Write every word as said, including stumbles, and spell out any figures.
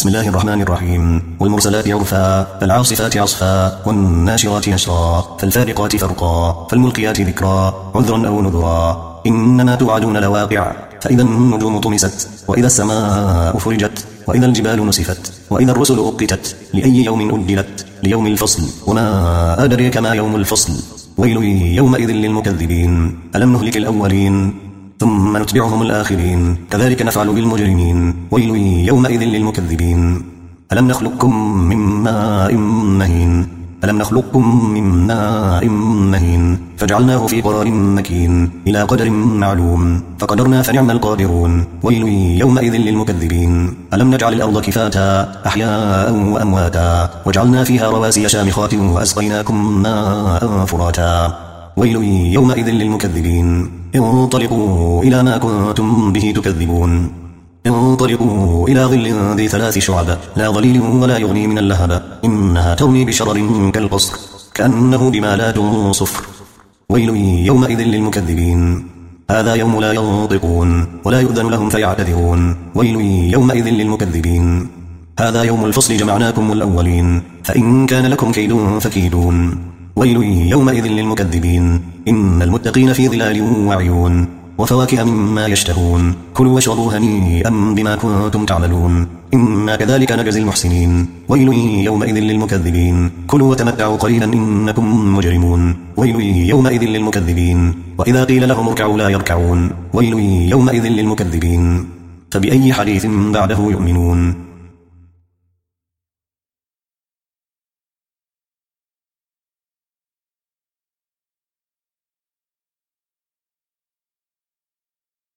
بسم الله الرحمن الرحيم. والمرسلات عرفا فالعاصفات عصفا والناشرات نشرا فالفارقات فرقا فالملقيات ذكرا عذرا أو نذرا إنما توعدون لواقع فإذا النجوم طمست وإذا السماء فرجت وإذا الجبال نسفت وإذا الرسل أقتت لأي يوم أجلت ليوم الفصل وما أدريك ما يوم الفصل ويل يومئذ للمكذبين ألم نهلك الأولين ثم نتبعهم الآخرين كذلك نفعل بالمجرمين ويل يومئذ للمكذبين ألم نخلقكم من ماء مهين ألم نخلقكم من ماء مهين فجعلناه في قرار مكين إلى قدر معلوم فقدرنا فنعم القادرون ويل يومئذ للمكذبين ألم نجعل الأرض كفاتا أحياء وأمواتا وجعلنا فيها رواسي شامخات وأسقيناكم ماء فراتا ويل يومئذ للمكذبين انطلقوا إلى ما كنتم به تكذبون انطلقوا إلى ظل ذي ثلاث شعب لا ظليل ولا يغني من اللهب إنها ترمي بشرر كالقصر كأنه جمالات صفر ويل يومئذ للمكذبين هذا يوم لا ينطقون ولا يؤذن لهم فيعتذرون ويل يومئذ للمكذبين هذا يوم الفصل جمعناكم الأولين فإن كان لكم كيد فكيدون ويل يومئذ للمكذبين إن المتقين في ظلال وعيون وفواكه مما يشتهون كلوا واشربوا هنيئا بما كنتم تعملون إنا كذلك نجزي المحسنين ويل يومئذ للمكذبين كلوا وتمتعوا قليلا إنكم مجرمون ويل يومئذ للمكذبين وإذا قيل لهم اركعوا لا يركعون ويل يومئذ للمكذبين فبأي حديث بعده يؤمنون